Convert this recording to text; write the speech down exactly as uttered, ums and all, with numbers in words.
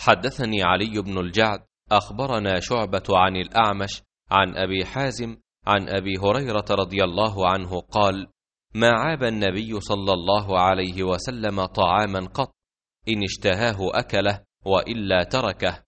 حدثني علي بن الجعد أخبرنا شعبة عن الأعمش عن أبي حازم عن أبي هريرة رضي الله عنه قال: ما عاب النبي صلى الله عليه وسلم طعاما قط، إن اشتهاه أكله وإلا تركه.